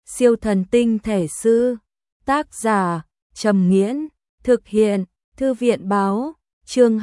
Siêu thần tinh thể sư. Tác giả Trầm Nghiễn. Thực hiện Thư viện báo. Chương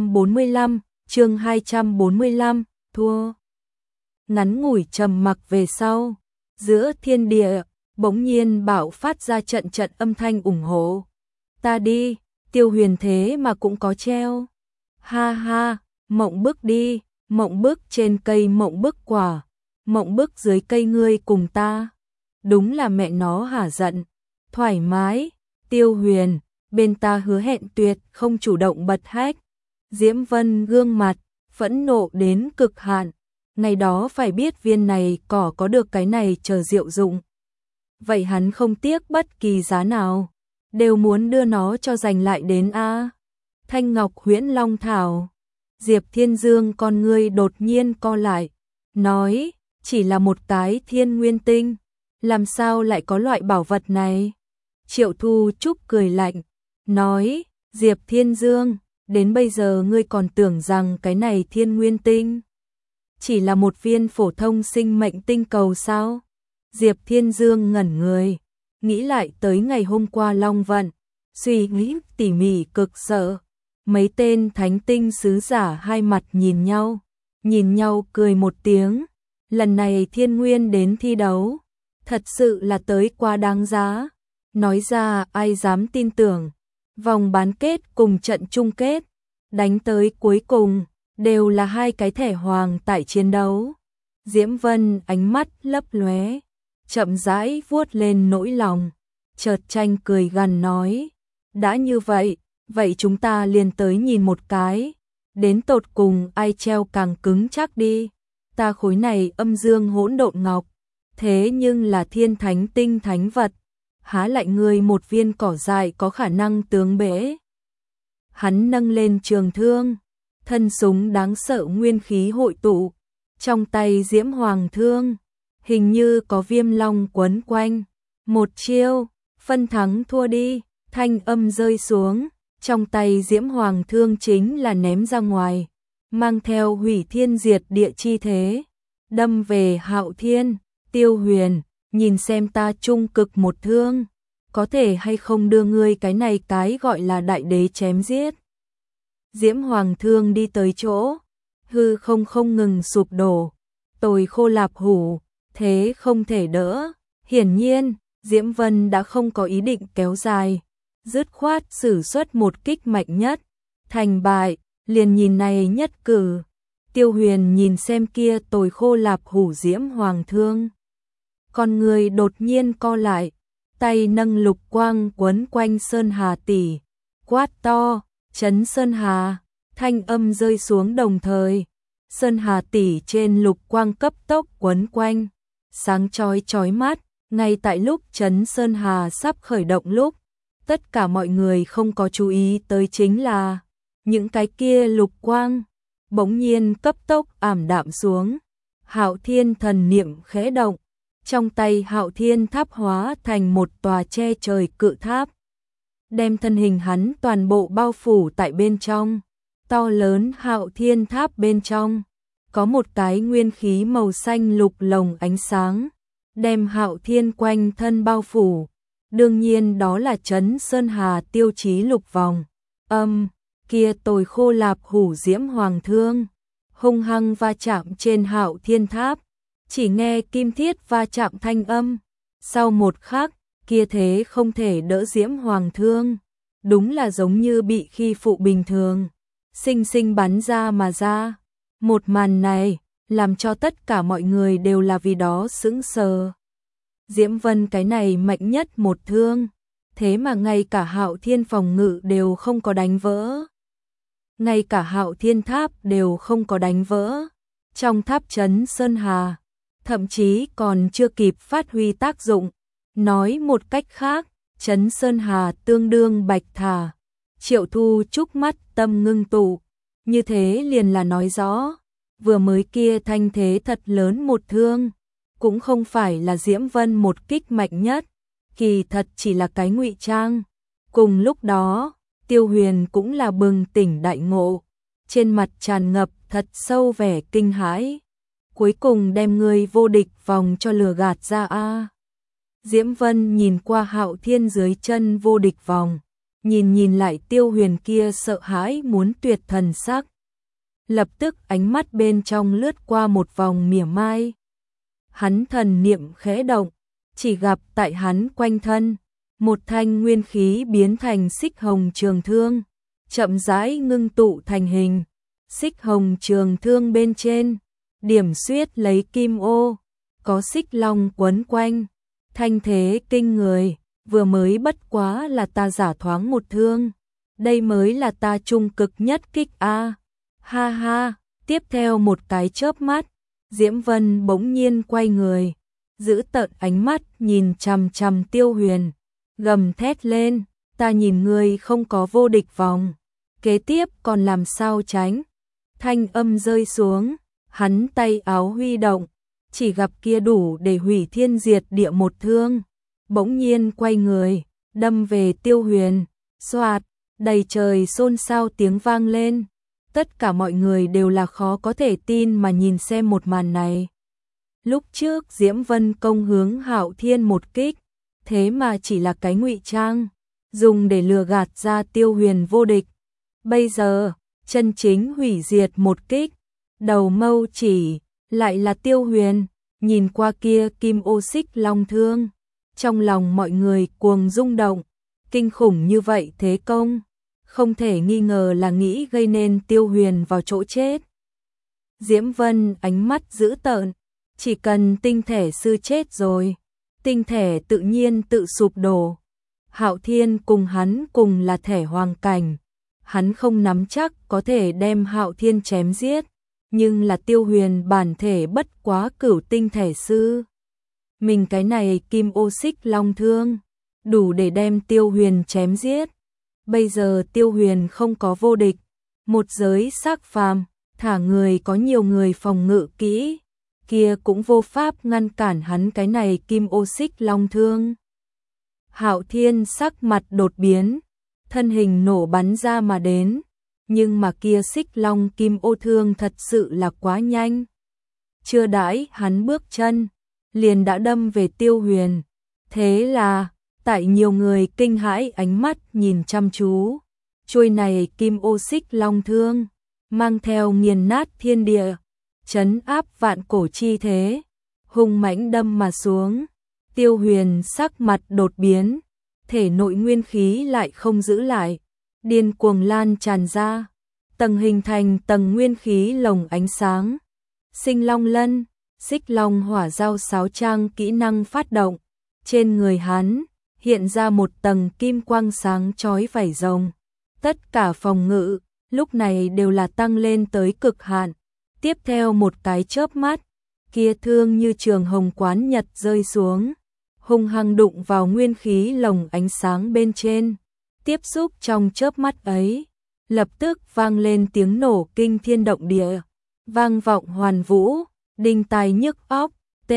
245, thua. Ngắn ngủi trầm mặc về sau, giữa thiên địa bỗng nhiên bạo phát ra trận trận âm thanh ủng hộ. Ta đi, Tiêu Huyền thế mà cũng có treo. Ha ha, mộng bức đi, mộng bức trên cây mộng bức quả, mộng bức dưới cây ngươi cùng ta. Đúng là mẹ nó hả giận. Thoải mái, Tiêu Huyền, bên ta hứa hẹn tuyệt không chủ động bật hách. Diễm Vân gương mặt phẫn nộ đến cực hạn, ngày đó phải biết viên này cỏ có được cái này chờ diệu dụng. Vậy hắn không tiếc bất kỳ giá nào, đều muốn đưa nó cho giành lại đến a. Thanh Ngọc Huyễn Long Thảo. Diệp Thiên Dương con ngươi đột nhiên co lại, nói, chỉ là một cái thiên nguyên tinh, làm sao lại có loại bảo vật này? Triệu Thu Trúc cười lạnh, nói, Diệp Thiên Dương, đến bây giờ ngươi còn tưởng rằng cái này thiên nguyên tinh chỉ là một viên phổ thông sinh mệnh tinh cầu sao? Diệp Thiên Dương ngẩn người, nghĩ lại tới ngày hôm qua Long Vận, suy nghĩ tỉ mỉ cực sợ. Mấy tên thánh tinh sứ giả hai mặt nhìn nhau cười một tiếng. Lần này Thiên Nguyên đến thi đấu, thật sự là tới quá đáng giá. Nói ra ai dám tin tưởng, vòng bán kết cùng trận chung kết, đánh tới cuối cùng, đều là hai cái thẻ hoàng tại chiến đấu. Diễm Vân ánh mắt lấp lóe, chậm rãi vuốt lên nỗi lòng, chợt tranh cười gằn nói, đã như vậy, vậy chúng ta liền tới nhìn một cái, đến tột cùng ai treo càng cứng chắc đi. Ta khối này âm dương hỗn độn ngọc, thế nhưng là thiên thánh tinh thánh vật, há lại người một viên cỏ dại có khả năng tướng bể. Hắn nâng lên trường thương, thân súng đáng sợ nguyên khí hội tụ, trong tay Diễm Hoàng thương, hình như có viêm long quấn quanh. Một chiêu, phân thắng thua đi, thanh âm rơi xuống, trong tay Diễm Hoàng thương chính là ném ra ngoài, mang theo hủy thiên diệt địa chi thế, đâm về Hạo Thiên. Tiêu Huyền, nhìn xem ta trung cực một thương, có thể hay không đưa ngươi cái này cái gọi là đại đế chém giết. Diễm Hoàng thương đi tới chỗ, hư không ngừng sụp đổ, tồi khô lạp hủ, thế không thể đỡ. Hiển nhiên, Diễm Vân đã không có ý định kéo dài, dứt khoát sử xuất một kích mạnh nhất, thành bại, liền nhìn này nhất cử. Tiêu Huyền nhìn xem kia tồi khô lạp hủ Diễm Hoàng thương, con người đột nhiên co lại, tay nâng lục quang quấn quanh Sơn Hà tỷ, quát to, chấn Sơn Hà. Thanh âm rơi xuống đồng thời, Sơn Hà tỷ trên lục quang cấp tốc quấn quanh, sáng chói mắt. Ngay tại lúc chấn Sơn Hà sắp khởi động lúc, tất cả mọi người không có chú ý tới chính là những cái kia lục quang bỗng nhiên cấp tốc ảm đạm xuống. Hạo Thiên thần niệm khẽ động, trong tay Hạo Thiên tháp hóa thành một tòa che trời cự tháp, đem thân hình hắn toàn bộ bao phủ tại bên trong. To lớn Hạo Thiên tháp bên trong có một cái nguyên khí màu xanh lục lồng ánh sáng, đem Hạo Thiên quanh thân bao phủ. Đương nhiên đó là chấn Sơn Hà tiêu chí lục vòng. Kia tồi khô lạp hủ Diễm Hoàng thương hung hăng va chạm trên Hạo Thiên tháp, chỉ nghe kim thiết va chạm thanh âm. Sau một khắc, kia thế không thể đỡ Diễm Hoàng thương, đúng là giống như bị khi phụ bình thường, sinh sinh bắn ra mà ra. Một màn này làm cho tất cả mọi người đều là vì đó sững sờ. Diễm Vân cái này mạnh nhất một thương, thế mà ngay cả Hạo Thiên phòng ngự đều không có đánh vỡ. Ngay cả Hạo Thiên tháp đều không có đánh vỡ. Trong tháp chấn Sơn Hà, thậm chí còn chưa kịp phát huy tác dụng. Nói một cách khác, chấn Sơn Hà tương đương bạch thà. Triệu Thu Trúc mắt tâm ngưng tụ, như thế liền là nói rõ, vừa mới kia thanh thế thật lớn một thương, cũng không phải là Diễm Vân một kích mạnh nhất, kỳ thật chỉ là cái ngụy trang. Cùng lúc đó, Tiêu Huyền cũng là bừng tỉnh đại ngộ, trên mặt tràn ngập thật sâu vẻ kinh hãi. Cuối cùng đem người vô địch vòng cho lừa gạt ra a. Diễm Vân nhìn qua Hạo Thiên dưới chân vô địch vòng, nhìn lại Tiêu Huyền kia sợ hãi muốn tuyệt thần sắc. Lập tức ánh mắt bên trong lướt qua một vòng mỉa mai. Hắn thần niệm khẽ động, chỉ gặp tại hắn quanh thân, một thanh nguyên khí biến thành xích hồng trường thương, chậm rãi ngưng tụ thành hình. Xích hồng trường thương bên trên, điểm xuyết lấy kim ô, có xích long quấn quanh, thanh thế kinh người, vừa mới bất quá là ta giả thoáng một thương, đây mới là ta trung cực nhất kích a. Ha ha, tiếp theo một cái chớp mắt, Diễm Vân bỗng nhiên quay người, giữ tợn ánh mắt nhìn chằm chằm Tiêu Huyền, gầm thét lên, ta nhìn ngươi không có vô địch vòng, kế tiếp còn làm sao tránh. Thanh âm rơi xuống, hắn tay áo huy động, chỉ gặp kia đủ để hủy thiên diệt địa một thương, bỗng nhiên quay người, đâm về Tiêu Huyền, xoạt, đầy trời xôn xao tiếng vang lên. Tất cả mọi người đều là khó có thể tin mà nhìn xem một màn này. Lúc trước Diễm Vân công hướng Hạo Thiên một kích, thế mà chỉ là cái ngụy trang, dùng để lừa gạt ra Tiêu Huyền vô địch. Bây giờ, chân chính hủy diệt một kích, đầu mâu chỉ, lại là Tiêu Huyền, nhìn qua kia kim ô xích long thương. Trong lòng mọi người cuồng rung động, kinh khủng như vậy thế công, không thể nghi ngờ là nghĩ gây nên Tiêu Huyền vào chỗ chết. Diễm Vân ánh mắt dữ tợn, chỉ cần tinh thể sư chết rồi, tinh thể tự nhiên tự sụp đổ. Hạo Thiên cùng hắn cùng là thể hoàng cảnh, hắn không nắm chắc có thể đem Hạo Thiên chém giết, nhưng là Tiêu Huyền bản thể bất quá cửu tinh thể sư. Mình cái này kim ô xích long thương, đủ để đem Tiêu Huyền chém giết. Bây giờ Tiêu Huyền không có vô địch, một giới xác phàm, thả người có nhiều người phòng ngự kỹ, kia cũng vô pháp ngăn cản hắn cái này kim ô xích long thương. Hạo Thiên sắc mặt đột biến, thân hình nổ bắn ra mà đến, nhưng mà kia xích long kim ô thương thật sự là quá nhanh. Chưa đãi hắn bước chân, liền đã đâm về Tiêu Huyền. Thế là, tại nhiều người kinh hãi ánh mắt nhìn chăm chú, chuôi này kim ô xích long thương, mang theo nghiền nát thiên địa, trấn áp vạn cổ chi thế, hung mãnh đâm mà xuống. Tiêu Huyền sắc mặt đột biến, thể nội nguyên khí lại không giữ lại, điên cuồng lan tràn ra, tầng hình thành tầng nguyên khí lồng ánh sáng. Sinh long lân, xích long hỏa giao sáo trang kỹ năng phát động, trên người hắn hiện ra một tầng kim quang sáng chói vảy rồng. Tất cả phòng ngự lúc này đều là tăng lên tới cực hạn. Tiếp theo một cái chớp mắt, kia thương như trường hồng quán nhật rơi xuống, hung hăng đụng vào nguyên khí lồng ánh sáng bên trên. Tiếp xúc trong chớp mắt ấy, lập tức vang lên tiếng nổ kinh thiên động địa, vang vọng hoàn vũ, đinh tai nhức óc,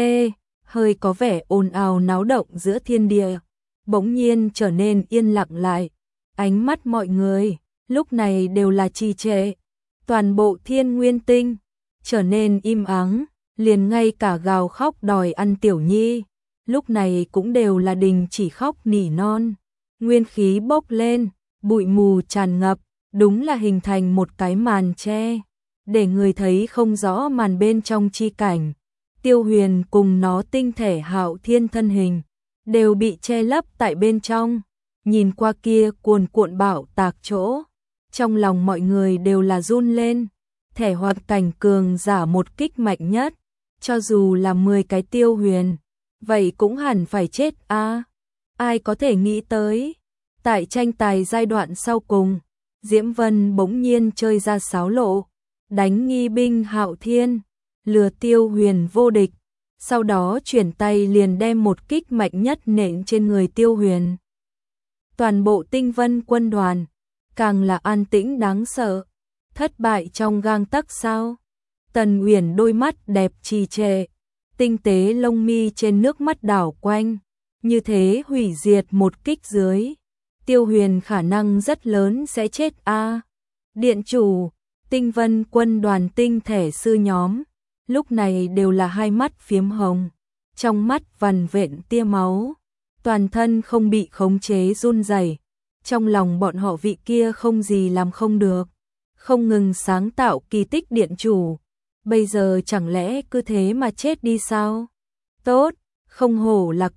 hơi có vẻ ồn ào náo động giữa thiên địa, bỗng nhiên trở nên yên lặng lại. Ánh mắt mọi người lúc này đều là trì trệ, toàn bộ thiên nguyên tinh trở nên im ắng, liền ngay cả gào khóc đòi ăn tiểu nhi, lúc này cũng đều là đình chỉ khóc nỉ non. Nguyên khí bốc lên, bụi mù tràn ngập, đúng là hình thành một cái màn che, để người thấy không rõ màn bên trong chi cảnh. Tiêu Huyền cùng nó tinh thể Hạo Thiên thân hình đều bị che lấp tại bên trong, nhìn qua kia cuồn cuộn bão tạc chỗ, trong lòng mọi người đều là run lên. Thể hoạt cảnh cường giả một kích mạnh nhất, cho dù là 10 cái Tiêu Huyền, vậy cũng hẳn phải chết a. Ai có thể nghĩ tới, tại tranh tài giai đoạn sau cùng, Diễm Vân bỗng nhiên chơi ra sáo lộ, đánh nghi binh Hạo Thiên, lừa Tiêu Huyền vô địch, sau đó chuyển tay liền đem một kích mạnh nhất nện trên người Tiêu Huyền. Toàn bộ Tinh Vân quân đoàn càng là an tĩnh đáng sợ. Thất bại trong gang tấc sao? Tần Uyển đôi mắt đẹp trì trệ, tinh tế lông mi trên nước mắt đảo quanh, như thế hủy diệt một kích dưới, Tiêu Huyền khả năng rất lớn sẽ chết a. Điện chủ, Tinh Vân quân đoàn tinh thể sư nhóm, lúc này đều là hai mắt phiếm hồng, trong mắt vằn vện tia máu. toàn thân không bị khống chế run rẩy. Trong lòng bọn họ vị kia không gì làm không được, không ngừng sáng tạo kỳ tích điện chủ. Bây giờ chẳng lẽ cứ thế mà chết đi sao? Tốt, không hổ là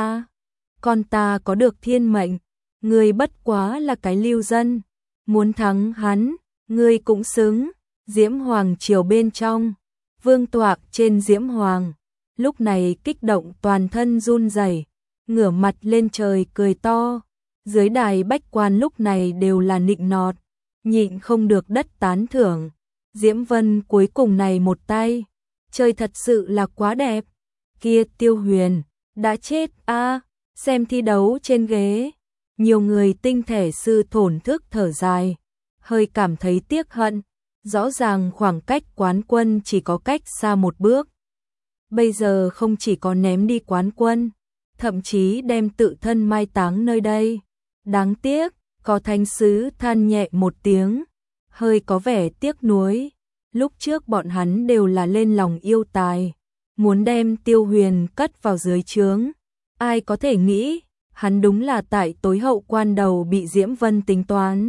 con ta có được thiên mệnh, ngươi bất quá là cái lưu dân, muốn thắng hắn, ngươi cũng xứng. Diễm Hoàng triều bên trong, vương tọa trên Diễm Hoàng, lúc này kích động toàn thân run rẩy, ngửa mặt lên trời cười to. Dưới đài bách quan lúc này đều là nịnh nọt, nhịn không được đất tán thưởng. Diễm Vân cuối cùng này một tay, chơi thật sự là quá đẹp. Kia Tiêu Huyền, đã chết a, xem thi đấu trên ghế. Nhiều người tinh thể sư thổn thức thở dài, hơi cảm thấy tiếc hận. Rõ ràng khoảng cách quán quân chỉ có cách xa một bước. Bây giờ không chỉ có ném đi quán quân, thậm chí đem tự thân mai táng nơi đây. Đáng tiếc, có thánh sứ than nhẹ một tiếng, hơi có vẻ tiếc nuối. Lúc trước bọn hắn đều là lên lòng yêu tài, muốn đem Tiêu Huyền cất vào dưới trướng. Ai có thể nghĩ, hắn đúng là tại tối hậu quan đầu bị Diễm Vân tính toán.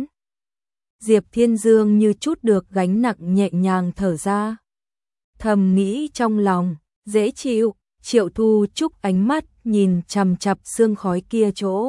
Diệp Thiên Dương như chút được gánh nặng nhẹ nhàng thở ra. Thầm nghĩ trong lòng, dễ chịu. Triệu Thu Trúc ánh mắt nhìn chằm chằm sương khói kia chỗ.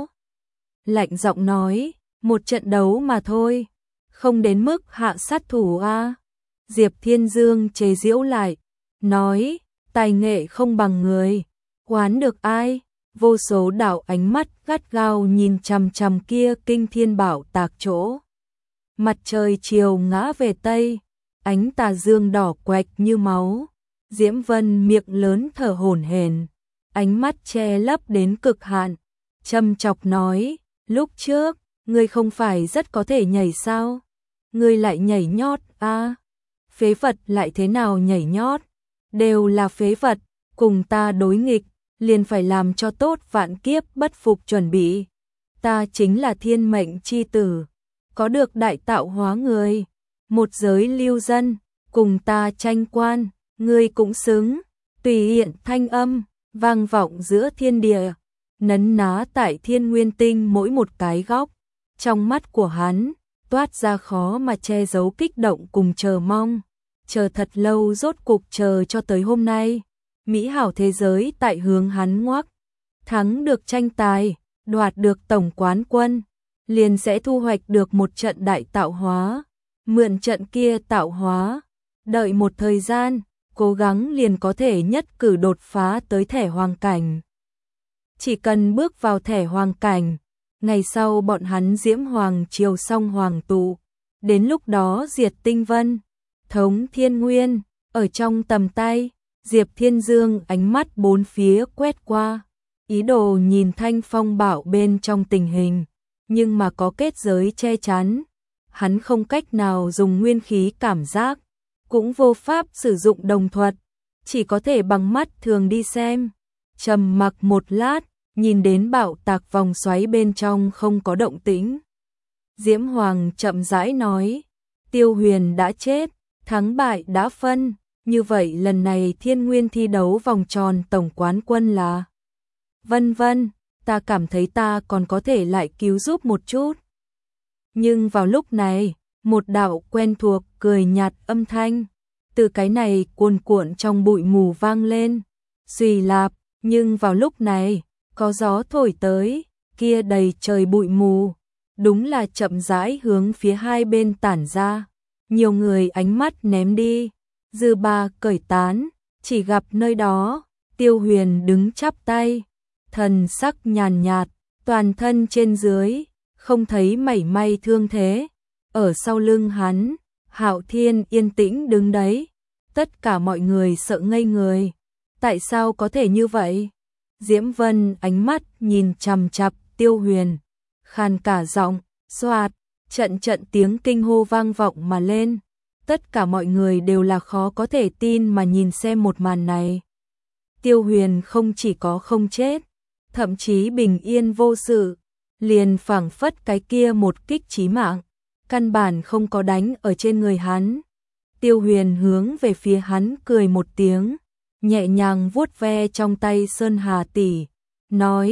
Lạnh giọng nói, một trận đấu mà thôi, không đến mức hạ sát thủ a. Diệp Thiên Dương chế giễu lại, nói, tài nghệ không bằng người, quán được ai? Vô số đạo ánh mắt gắt gao nhìn chằm chằm kia kinh thiên bảo tạc chỗ. Mặt trời chiều ngã về tây, ánh tà dương đỏ quạch như máu. Diễm Vân miệng lớn thở hổn hển, ánh mắt che lấp đến cực hạn, châm chọc nói, lúc trước, ngươi không phải rất có thể nhảy sao? Ngươi lại nhảy nhót a? Phế vật lại thế nào nhảy nhót? Đều là phế vật, cùng ta đối nghịch, liền phải làm cho tốt vạn kiếp bất phục chuẩn bị. Ta chính là thiên mệnh chi tử, có được đại tạo hóa người, một giới lưu dân, cùng ta tranh quan, ngươi cũng xứng. Tùy hiện thanh âm vang vọng giữa thiên địa, nấn ná tại thiên nguyên tinh mỗi một cái góc. Trong mắt của hắn toát ra khó mà che giấu kích động cùng chờ mong. Chờ thật lâu rốt cục chờ cho tới hôm nay, mỹ hảo thế giới tại hướng hắn ngoắc. Thắng được tranh tài, đoạt được tổng quán quân, liền sẽ thu hoạch được một trận đại tạo hóa. Mượn trận kia tạo hóa, đợi một thời gian, cố gắng liền có thể nhất cử đột phá tới thẻ hoàng cảnh. Chỉ cần bước vào thẻ hoàng cảnh, ngày sau bọn hắn Diễm Hoàng triều song hoàng tụ, đến lúc đó diệt tinh vân, thống thiên nguyên, ở trong tầm tay. Diệp Thiên Dương ánh mắt bốn phía quét qua, ý đồ nhìn Thanh Phong Bảo bên trong tình hình, nhưng mà có kết giới che chắn, hắn không cách nào dùng nguyên khí cảm giác, cũng vô pháp sử dụng đồng thuật, chỉ có thể bằng mắt thường đi xem. Trầm mặc một lát, nhìn đến bạo tạc vòng xoáy bên trong không có động tĩnh. Diễm Hoàng chậm rãi nói, Tiêu Huyền đã chết, thắng bại đã phân, như vậy lần này thiên nguyên thi đấu vòng tròn tổng quán quân là... Vân vân, ta cảm thấy ta còn có thể lại cứu giúp một chút. Nhưng vào lúc này, một đạo quen thuộc cười nhạt âm thanh, từ cái này cuồn cuộn trong bụi mù vang lên. Xùy lạp, nhưng vào lúc này, có gió thổi tới, kia đầy trời bụi mù, đúng là chậm rãi hướng phía hai bên tản ra. Nhiều người ánh mắt ném đi, dư ba cởi tán, chỉ gặp nơi đó, Tiêu Huyền đứng chắp tay, thần sắc nhàn nhạt, toàn thân trên dưới, không thấy mảy may thương thế. Ở sau lưng hắn, Hạo Thiên yên tĩnh đứng đấy, tất cả mọi người sợ ngây người. Tại sao có thể như vậy? Diễm Vân ánh mắt nhìn chằm chằm Tiêu Huyền, khàn cả giọng, xoạt, trận trận tiếng kinh hô vang vọng mà lên. Tất cả mọi người đều là khó có thể tin mà nhìn xem một màn này. Tiêu Huyền không chỉ có không chết, thậm chí bình yên vô sự, liền phảng phất cái kia một kích chí mạng, căn bản không có đánh ở trên người hắn. Tiêu Huyền hướng về phía hắn cười một tiếng, nhẹ nhàng vuốt ve trong tay Sơn Hà tỷ, nói,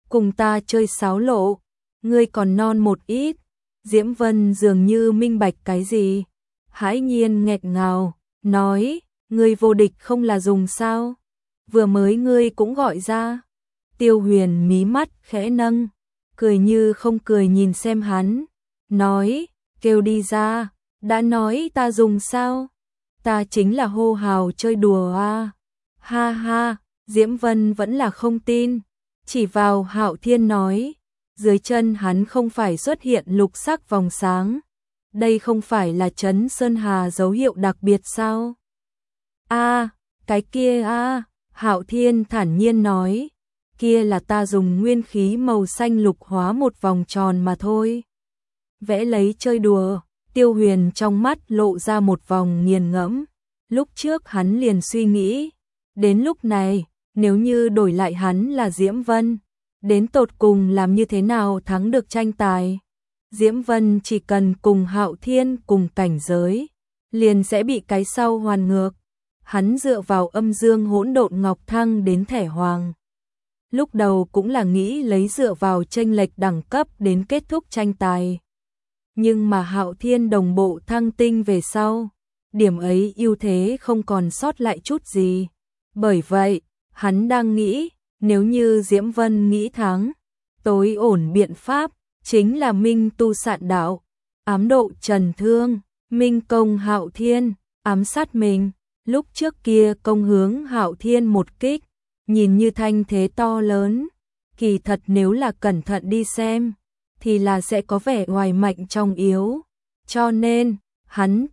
cùng ta chơi sáo lộ, ngươi còn non một ít. Diễm Vân dường như minh bạch cái gì, hãi nhiên nghẹt ngào, nói, ngươi vô địch không là dùng sao? Vừa mới ngươi cũng gọi ra. Tiêu Huyền mí mắt khẽ nâng, cười như không cười nhìn xem hắn, nói, kêu đi ra, đã nói ta dùng sao? Ta chính là hô hào chơi đùa à. Ha ha, Diễm Vân vẫn là không tin, chỉ vào Hạo Thiên nói, dưới chân hắn không phải xuất hiện lục sắc vòng sáng, đây không phải là trấn Sơn Hà dấu hiệu đặc biệt sao? A, cái kia a, Hạo Thiên thản nhiên nói, kia là ta dùng nguyên khí màu xanh lục hóa một vòng tròn mà thôi. Vẽ lấy chơi đùa, Tiêu Huyền trong mắt lộ ra một vòng nghiền ngẫm, lúc trước hắn liền suy nghĩ, đến lúc này, nếu như đổi lại hắn là Diễm Vân, đến tột cùng làm như thế nào thắng được tranh tài. Diễm Vân chỉ cần cùng Hạo Thiên cùng cảnh giới, liền sẽ bị cái sau hoàn ngược. Hắn dựa vào âm dương hỗn độn ngọc thăng đến thẻ hoàng. Lúc đầu cũng là nghĩ lấy dựa vào chênh lệch đẳng cấp đến kết thúc tranh tài. Nhưng mà Hạo Thiên đồng bộ thăng tinh về sau, điểm ấy ưu thế không còn sót lại chút gì. Bởi vậy, hắn đang nghĩ, nếu như Diễm Vân nghĩ thắng, tối ổn biện pháp chính là minh tu sạn đạo, ám độ trần thương, minh công Hạo Thiên, ám sát mình. Lúc trước kia công hướng Hạo Thiên một kích, nhìn như thanh thế to lớn, kỳ thật nếu là cẩn thận đi xem, thì là sẽ có vẻ ngoài mạnh trong yếu. Cho nên, hắn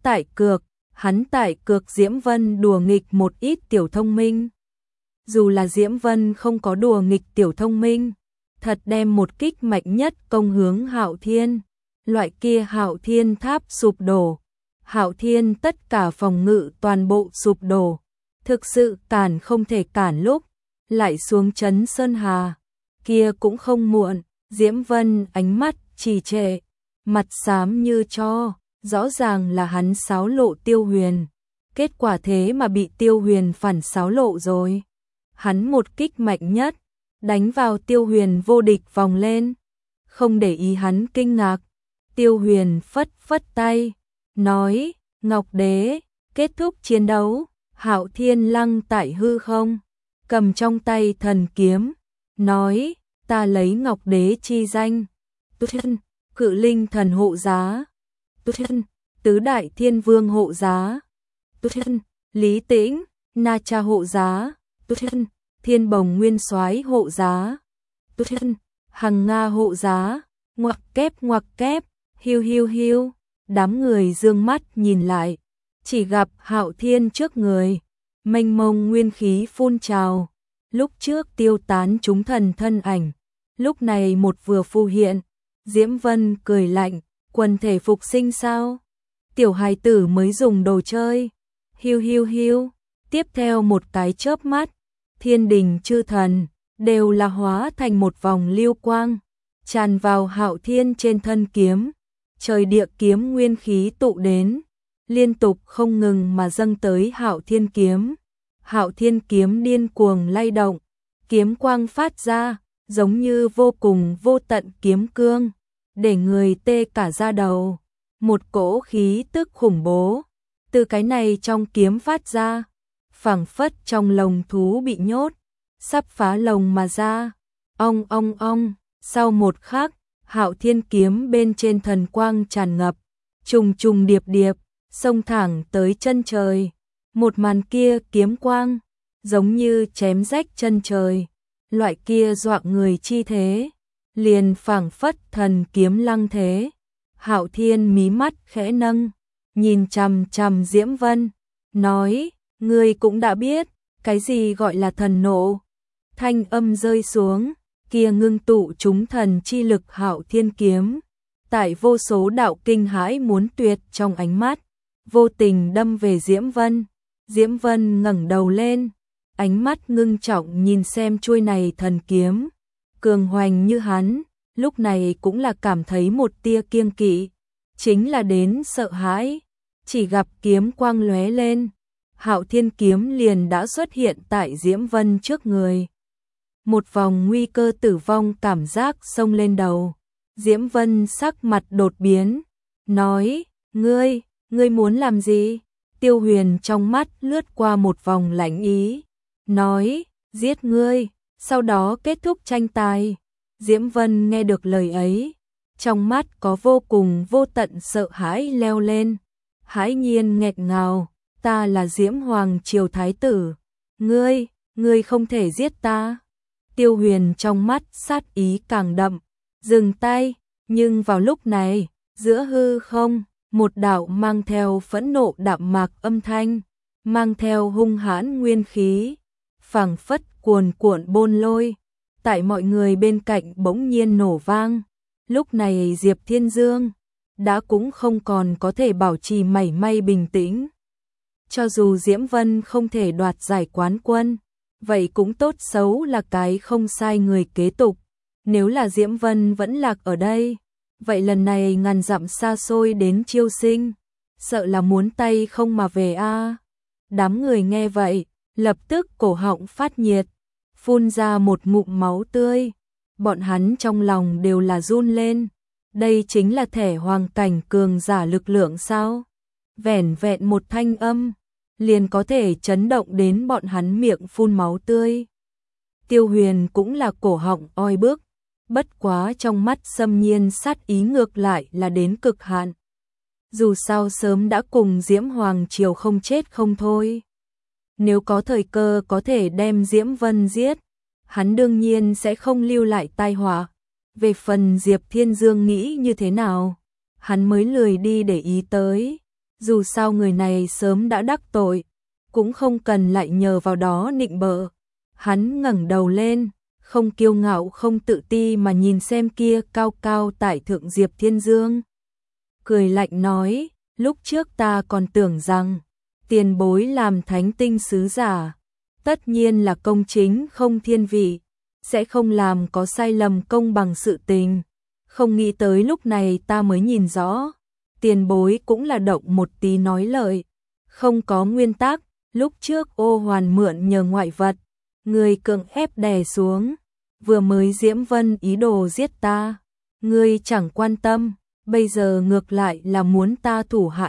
tại cược Diễm Vân đùa nghịch một ít tiểu thông minh. Dù là Diễm Vân không có đùa nghịch tiểu thông minh, thật đem một kích mạnh nhất công hướng Hạo Thiên, loại kia Hạo Thiên tháp sụp đổ. Hạo Thiên tất cả phòng ngự toàn bộ sụp đổ, thực sự cản không thể cản lúc, lại xuống trấn Sơn Hà, kia cũng không muộn. Diễm Vân ánh mắt trì trệ, mặt xám như tro, rõ ràng là hắn xáo lộ Tiêu Huyền, kết quả thế mà bị Tiêu Huyền phản xáo lộ rồi. Hắn một kích mạnh nhất, đánh vào Tiêu Huyền vô địch vòng lên, không để ý hắn kinh ngạc, Tiêu Huyền phất phất tay, nói, Ngọc Đế, kết thúc chiến đấu. Hạo Thiên lăng tại hư không, cầm trong tay thần kiếm, nói, ta lấy Ngọc Đế chi danh, Cự Linh thần hộ giá, Tứ Đại Thiên Vương hộ giá, Lý Tĩnh, Na Cha hộ giá, Thiên Bồng Nguyên Soái hộ giá, Hằng Nga hộ giá, ngoặc kép, hiu hiu hiu. Đám người dương mắt nhìn lại, chỉ gặp Hạo Thiên trước người, mênh mông nguyên khí phun trào, lúc trước tiêu tán chúng thần thân ảnh, lúc này một vừa phù hiện. Diễm Vân cười lạnh, quần thể phục sinh sao? Tiểu hài tử mới dùng đồ chơi. Hiu hiu hiu, tiếp theo một cái chớp mắt, thiên đình chư thần đều là hóa thành một vòng lưu quang, tràn vào Hạo Thiên trên thân kiếm. Trời địa kiếm nguyên khí tụ đến, liên tục không ngừng mà dâng tới Hạo Thiên kiếm. Hạo Thiên kiếm điên cuồng lay động, kiếm quang phát ra, giống như vô cùng vô tận kiếm cương, để người tê cả da đầu. Một cỗ khí tức khủng bố từ cái này trong kiếm phát ra, phảng phất trong lồng thú bị nhốt, sắp phá lồng mà ra. Ong ong ong, sau một khắc, Hạo Thiên kiếm bên trên thần quang tràn ngập, trùng trùng điệp điệp, xông thẳng tới chân trời. Một màn kia kiếm quang, giống như chém rách chân trời, loại kia dọa người chi thế, liền phảng phất thần kiếm lăng thế. Hạo Thiên mí mắt khẽ nâng, nhìn chằm chằm Diễm Vân, nói, ngươi cũng đã biết, cái gì gọi là thần nộ. Thanh âm rơi xuống, kia ngưng tụ chúng thần chi lực Hạo Thiên kiếm, tại vô số đạo kinh hãi muốn tuyệt trong ánh mắt, vô tình đâm về Diễm Vân. Diễm Vân ngẩng đầu lên, ánh mắt ngưng trọng nhìn xem chuôi này thần kiếm, cường hoành như hắn, lúc này cũng là cảm thấy một tia kiêng kỵ, chính là đến sợ hãi. Chỉ gặp kiếm quang lóe lên, Hạo Thiên kiếm liền đã xuất hiện tại Diễm Vân trước người. một vòng nguy cơ tử vong cảm giác xông lên đầu. Diễm Vân sắc mặt đột biến, nói, ngươi muốn làm gì? Tiêu Huyền trong mắt lướt qua một vòng lạnh ý, nói, giết ngươi, sau đó kết thúc tranh tài. Diễm Vân nghe được lời ấy, trong mắt có vô cùng vô tận sợ hãi leo lên, hãi nhiên nghẹt ngào, ta là Diễm Hoàng Triều Thái tử, ngươi không thể giết ta. Tiêu Huyền trong mắt sát ý càng đậm, dừng tay, nhưng vào lúc này, giữa hư không, một đạo mang theo phẫn nộ đạm mạc âm thanh, mang theo hung hãn nguyên khí, phảng phất cuồn cuộn bôn lôi, tại mọi người bên cạnh bỗng nhiên nổ vang. Lúc này Diệp Thiên Dương đã cũng không còn có thể bảo trì mảy may bình tĩnh. Cho dù Diễm Vân không thể đoạt giải quán quân, vậy cũng tốt xấu là cái không sai người kế tục. Nếu là Diễm Vân vẫn lạc ở đây, vậy lần này ngàn dặm xa xôi đến Chiêu Sinh, sợ là muốn tay không mà về a. Đám người nghe vậy, lập tức cổ họng phát nhiệt, phun ra một ngụm máu tươi. Bọn hắn trong lòng đều là run lên. Đây chính là thẻ hoàng cảnh cường giả lực lượng sao? Vẻn vẹn một thanh âm, liền có thể chấn động đến bọn hắn miệng phun máu tươi. Tiêu Huyền cũng là cổ họng oi bức, bất quá trong mắt xâm nhiên sát ý ngược lại là đến cực hạn. Dù sao sớm đã cùng Diễm Hoàng Triều không chết không thôi. Nếu có thời cơ có thể đem Diễm Vân giết, hắn đương nhiên sẽ không lưu lại tai họa. Về phần Diệp Thiên Dương nghĩ như thế nào, hắn mới lười đi để ý tới. Dù sao người này sớm đã đắc tội, cũng không cần lại nhờ vào đó nịnh bợ. Hắn ngẩng đầu lên, không kiêu ngạo không tự ti mà nhìn xem kia cao cao tại thượng Diệp Thiên Dương. Cười lạnh nói, lúc trước ta còn tưởng rằng tiền bối làm thánh tinh sứ giả, tất nhiên là công chính không thiên vị, sẽ không làm có sai lầm công bằng sự tình. Không nghĩ tới lúc này ta mới nhìn rõ, tiền bối cũng là động một tí nói lợi, không có nguyên tắc. Lúc trước Ô Hoàn mượn nhờ ngoại vật, người cưỡng ép đè xuống, vừa mới Diễm Vân ý đồ giết ta, ngươi chẳng quan tâm, bây giờ ngược lại là muốn ta thủ hạ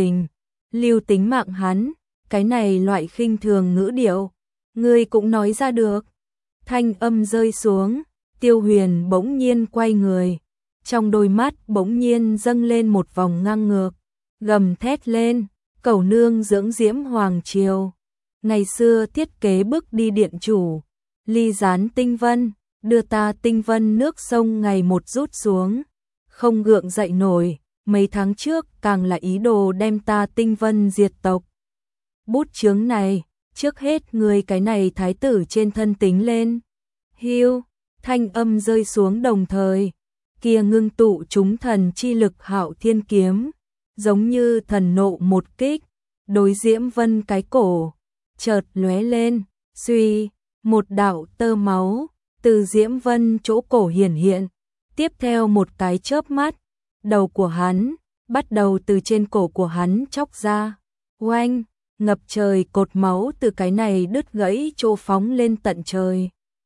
lưu tính mạng hắn, cái này loại khinh thường ngữ điệu, ngươi cũng nói ra được. Thanh âm rơi xuống, Tiêu Huyền bỗng nhiên quay người, trong đôi mắt bỗng nhiên dâng lên một vòng ngang ngược, gầm thét lên, cẩu nương dưỡng Diễm Hoàng Triều. Ngày xưa thiết kế bước đi điện chủ, ly gián tinh vân, đưa ta tinh vân nước sông ngày một rút xuống, không gượng dậy nổi, mấy tháng trước càng là ý đồ đem ta tinh vân diệt tộc. Bút chướng này, trước hết người cái này thái tử trên thân tính lên. Hiu, thanh âm rơi xuống đồng thời, kia ngưng tụ chúng thần chi lực Hạo Thiên kiếm, giống như thần nộ một kích, đối Diễm Vân cái cổ, chợt lóe lên, suy, một đạo tơ máu từ Diễm Vân chỗ cổ hiển hiện, tiếp theo một cái chớp mắt, đầu của hắn bắt đầu từ trên cổ của hắn chóc ra, oanh, ngập trời cột máu từ cái này đứt gãy chỗ phóng lên tận trời.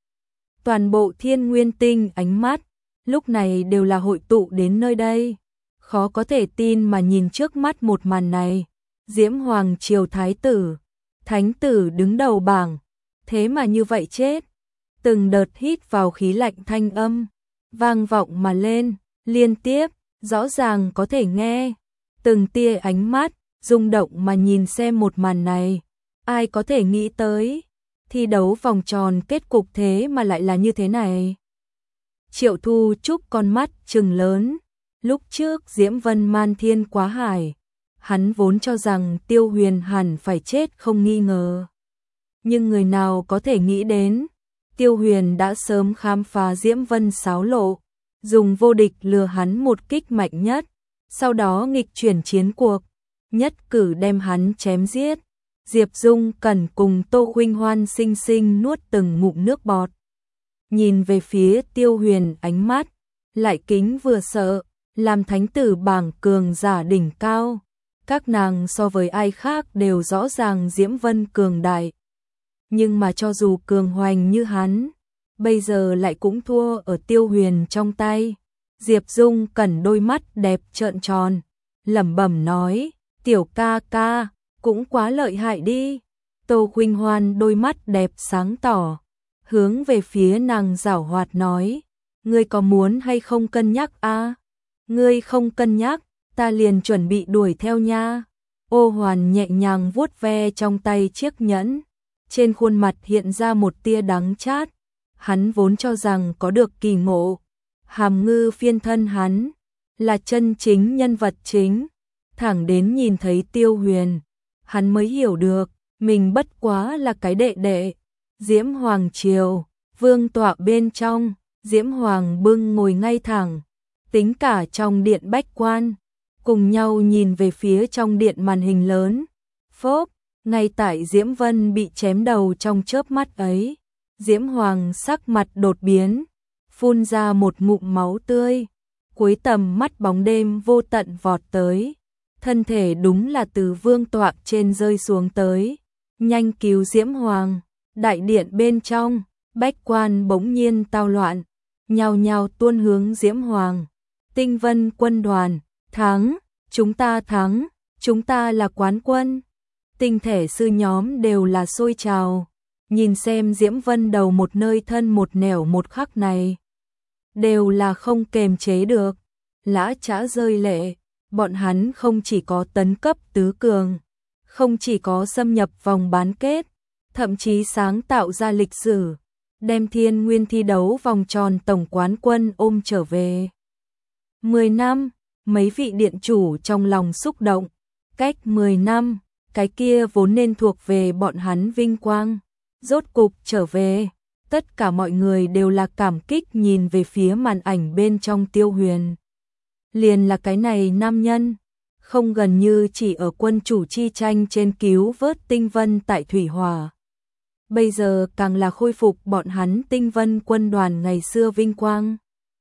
Toàn bộ Thiên Nguyên Tinh ánh mắt lúc này đều là hội tụ đến nơi đây, khó có thể tin mà nhìn trước mắt một màn này. Diễm Hoàng Triều Thái tử, Thánh tử đứng đầu bảng, thế mà như vậy chết. Từng đợt hít vào khí lạnh thanh âm, vang vọng mà lên, liên tiếp, rõ ràng có thể nghe. Từng tia ánh mắt, rung động mà nhìn xem một màn này. Ai có thể nghĩ tới, thi đấu vòng tròn kết cục thế mà lại là như thế này. Triệu Thu Trúc con mắt trừng lớn, lúc trước Diễm Vân man thiên quá hải. Hắn vốn cho rằng Tiêu Huyền hẳn phải chết không nghi ngờ. Nhưng người nào có thể nghĩ đến, Tiêu Huyền đã sớm khám phá Diễm Vân xáo lộ, dùng vô địch lừa hắn một kích mạnh nhất, sau đó nghịch chuyển chiến cuộc, nhất cử đem hắn chém giết. Diệp Dung Cẩn cùng Tô Khuynh Hoan xinh xinh nuốt từng ngụm nước bọt. Nhìn về phía Tiêu Huyền ánh mắt, lại kính vừa sợ, làm thánh tử bảng cường giả đỉnh cao. Các nàng so với ai khác đều rõ ràng Diễm Vân cường đại. Nhưng mà cho dù cường hoành như hắn, bây giờ lại cũng thua ở Tiêu Huyền trong tay. Diệp Dung Cẩn đôi mắt đẹp trợn tròn, lẩm bẩm nói, tiểu ca ca, cũng quá lợi hại đi. Tô Khuynh Hoan đôi mắt đẹp sáng tỏ, hướng về phía nàng giảo hoạt nói, ngươi có muốn hay không cân nhắc a? Ngươi không cân nhắc, ta liền chuẩn bị đuổi theo nha. Ô Hoàn nhẹ nhàng vuốt ve trong tay chiếc nhẫn, trên khuôn mặt hiện ra một tia đắng chát. Hắn vốn cho rằng có được kỳ ngộ, Hàm Ngư phiên thân hắn là chân chính nhân vật chính, thẳng đến nhìn thấy Tiêu Huyền, hắn mới hiểu được, mình bất quá là cái đệ đệ. Diễm Hoàng triều, vương tọa bên trong, Diễm Hoàng bưng ngồi ngay thẳng, tính cả trong điện bách quan, cùng nhau nhìn về phía trong điện màn hình lớn. Phốp, ngay tại Diễm Vân bị chém đầu trong chớp mắt ấy, Diễm Hoàng sắc mặt đột biến, phun ra một ngụm máu tươi, cuối tầm mắt bóng đêm vô tận vọt tới, thân thể đúng là từ vương tọa trên rơi xuống tới, nhanh cứu Diễm Hoàng. Đại điện bên trong, bách quan bỗng nhiên tao loạn, nhao nhao tuôn hướng Diễm Hoàng. Tinh Vân quân đoàn, thắng, chúng ta là quán quân. Tinh thể sư nhóm đều là sôi trào, nhìn xem Diễm Vân đầu một nơi thân một nẻo một khắc này, đều là không kềm chế được, lã chã rơi lệ. Bọn hắn không chỉ có tấn cấp tứ cường, không chỉ có xâm nhập vòng bán kết, thậm chí sáng tạo ra lịch sử, đem Thiên Nguyên thi đấu vòng tròn tổng quán quân ôm trở về. 10 năm, mấy vị điện chủ trong lòng xúc động, cách 10 năm, cái kia vốn nên thuộc về bọn hắn vinh quang, rốt cục trở về. Tất cả mọi người đều là cảm kích nhìn về phía màn ảnh bên trong Tiêu Huyền. Liền là cái này nam nhân, không gần như chỉ ở quân chủ chi tranh trên cứu vớt Tinh Vân tại Thủy Hỏa. Bây giờ càng là khôi phục bọn hắn Tinh Vân quân đoàn ngày xưa vinh quang.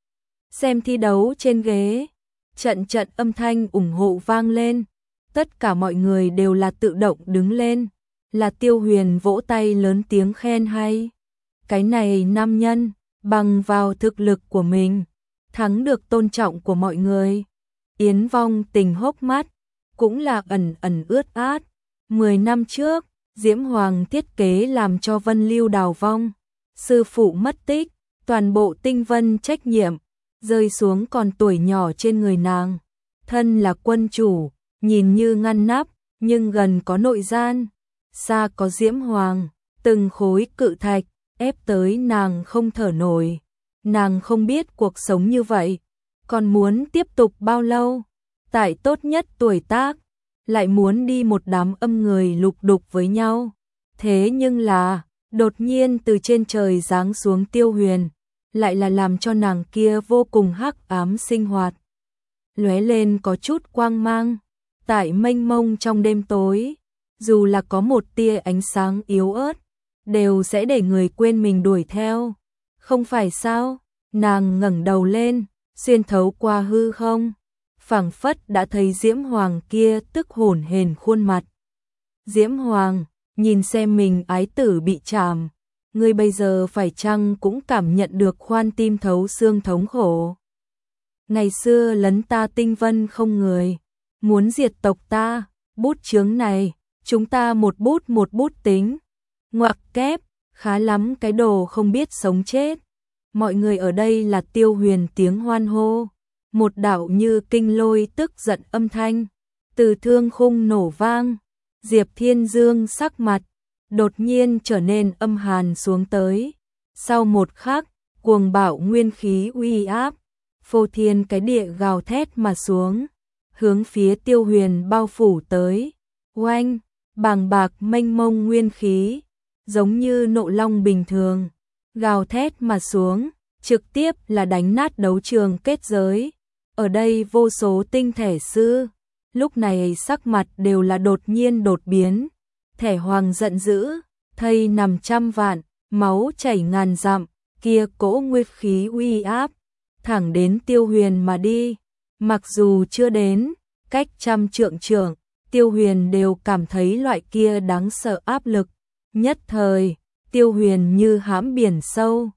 Xem thi đấu trên ghế, trận trận âm thanh ủng hộ vang lên, tất cả mọi người đều là tự động đứng lên, là Tiêu Huyền vỗ tay lớn tiếng khen hay. Cái này nam nhân, bằng vào thực lực của mình, thắng được tôn trọng của mọi người. Yến Vong Tình hốc mắt, cũng là ẩn ẩn ướt át. 10 năm trước, Diễm Hoàng thiết kế làm cho Vân Lưu đào vong, sư phụ mất tích, toàn bộ Tinh Vân trách nhiệm rơi xuống còn tuổi nhỏ trên người nàng. Thân là quân chủ, nhìn như ngăn nắp, nhưng gần có nội gian, xa có Diễm Hoàng, từng khối cự thạch ép tới nàng không thở nổi. Nàng không biết cuộc sống như vậy còn muốn tiếp tục bao lâu, tại tốt nhất tuổi tác lại muốn đi một đám âm người lục đục với nhau. Thế nhưng là, đột nhiên từ trên trời giáng xuống Tiêu Huyền, lại là làm cho nàng kia vô cùng hắc ám sinh hoạt lóe lên có chút quang mang. Tại mênh mông trong đêm tối, dù là có một tia ánh sáng yếu ớt, đều sẽ để người quên mình đuổi theo. Không phải sao? Nàng ngẩng đầu lên, xuyên thấu qua hư không, phảng phất đã thấy Diễm Hoàng kia tức hổn hển khuôn mặt. Diễm Hoàng, nhìn xem mình ái tử bị chạm, ngươi bây giờ phải chăng cũng cảm nhận được khoan tim thấu xương thống khổ? Ngày xưa lấn ta Tinh Vân không người, muốn diệt tộc ta, bút chướng này, chúng ta một bút tính. Ngoặc kép, khá lắm cái đồ không biết sống chết. Mọi người ở đây là Tiêu Huyền tiếng hoan hô, một đạo như kinh lôi tức giận âm thanh, từ thương khung nổ vang. Diệp Thiên Dương sắc mặt đột nhiên trở nên âm hàn xuống tới. Sau một khắc, cuồng bạo nguyên khí uy áp, phô thiên cái địa gào thét mà xuống, hướng phía Tiêu Huyền bao phủ tới. Oanh, bàng bạc mênh mông nguyên khí, giống như nộ long bình thường, gào thét mà xuống, trực tiếp là đánh nát đấu trường kết giới. Ở đây vô số tinh thể sư, lúc này sắc mặt đều là đột nhiên đột biến. Thẻ Hoàng giận dữ, thây nằm trăm vạn, máu chảy ngàn dặm, kia cỗ nguyệt khí uy áp, thẳng đến Tiêu Huyền mà đi. Mặc dù chưa đến, cách trăm trượng, Tiêu Huyền đều cảm thấy loại kia đáng sợ áp lực. Nhất thời, Tiêu Huyền như hãm biển sâu,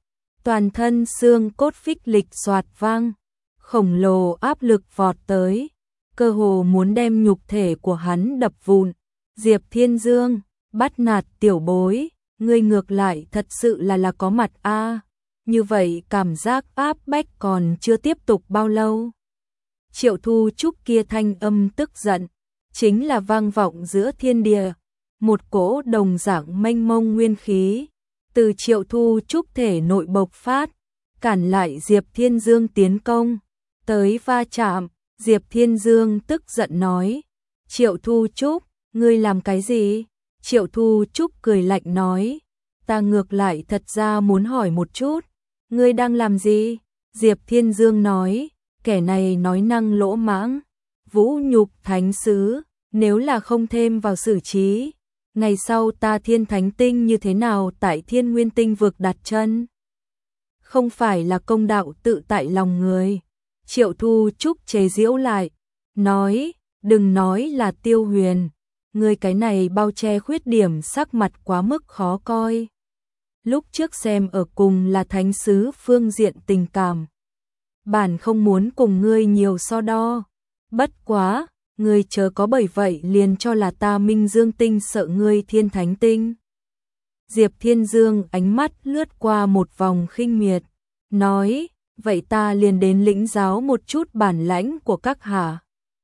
toàn thân xương cốt phích lịch xoạt vang, khổng lồ áp lực vọt tới, cơ hồ muốn đem nhục thể của hắn đập vụn. Diệp Thiên Dương, bắt nạt tiểu bối, ngươi ngược lại thật sự là có mặt a. Như vậy cảm giác áp bách còn chưa tiếp tục bao lâu. Triệu Thu Trúc kia thanh âm tức giận, chính là vang vọng giữa thiên địa, một cỗ đồng dạng mênh mông nguyên khí từ Triệu Thu Trúc thể nội bộc phát, cản lại Diệp Thiên Dương tiến công, tới va chạm. Diệp Thiên Dương tức giận nói, Triệu Thu Trúc, ngươi làm cái gì? Triệu Thu Trúc cười lạnh nói, ta ngược lại thật ra muốn hỏi một chút, ngươi đang làm gì? Diệp Thiên Dương nói, kẻ này nói năng lỗ mãng, vũ nhục thánh sứ, nếu là không thêm vào xử trí, ngày sau ta Thiên Thánh Tinh như thế nào tại Thiên Nguyên Tinh vực đặt chân? Không phải là công đạo tự tại lòng người. Triệu Thu Trúc chế giễu lại, nói, đừng nói là Tiêu Huyền, người cái này bao che khuyết điểm sắc mặt quá mức khó coi. Lúc trước xem ở cùng là thánh sứ phương diện tình cảm. Bản không muốn cùng ngươi nhiều so đo, bất quá, ngươi chớ có bởi vậy liền cho là ta Minh Dương Tinh sợ ngươi Thiên Thánh Tinh. Diệp Thiên Dương ánh mắt lướt qua một vòng khinh miệt, nói, vậy ta liền đến lĩnh giáo một chút bản lãnh của các hạ.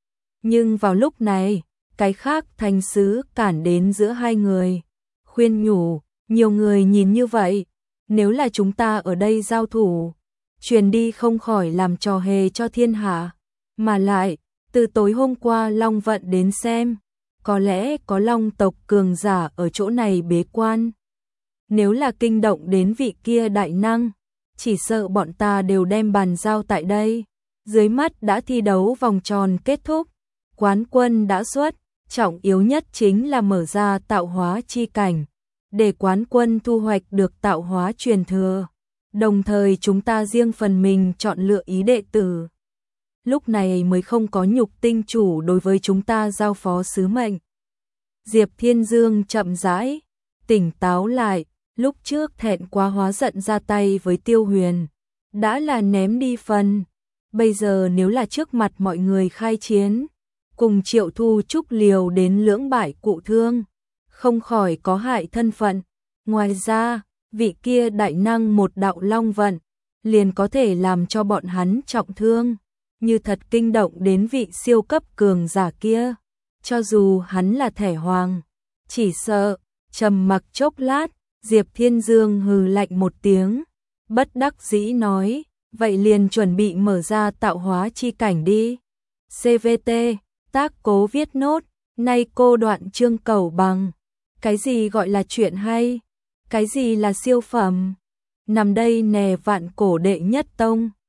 Nhưng vào lúc này, cái khác thánh sứ cản đến giữa hai người, khuyên nhủ, nhiều người nhìn như vậy, nếu là chúng ta ở đây giao thủ, truyền đi không khỏi làm trò hề cho thiên hạ, mà lại, từ tối hôm qua Long Vận đến xem, có lẽ có Long tộc cường giả ở chỗ này bế quan. Nếu là kinh động đến vị kia đại năng, chỉ sợ bọn ta đều đem bàn giao tại đây. Dưới mắt đã thi đấu vòng tròn kết thúc, quán quân đã xuất, trọng yếu nhất chính là mở ra tạo hóa chi cảnh, để quán quân thu hoạch được tạo hóa truyền thừa. Đồng thời chúng ta riêng phần mình chọn lựa ý đệ tử. Lúc này mới không có nhục tinh chủ đối với chúng ta giao phó sứ mệnh. Diệp Thiên Dương chậm rãi, tỉnh táo lại, lúc trước thẹn quá hóa giận ra tay với Tiêu Huyền, đã là ném đi phần. Bây giờ nếu là trước mặt mọi người khai chiến, cùng Triệu Thu Trúc liều đến lưỡng bại cụ thương, không khỏi có hại thân phận. Ngoài ra, vị kia đại năng một đạo long vận, liền có thể làm cho bọn hắn trọng thương, như thật kinh động đến vị siêu cấp cường giả kia. Cho dù hắn là thẻ hoàng, chỉ sợ, trầm mặc chốc lát, Diệp Thiên Dương hừ lạnh một tiếng, bất đắc dĩ nói, vậy liền chuẩn bị mở ra tạo hóa chi cảnh đi. CVT, tác cố viết nốt, nay cô đoạn chương cầu bằng. Cái gì gọi là chuyện hay? Cái gì là siêu phẩm? Nằm đây nè vạn cổ đệ nhất tông.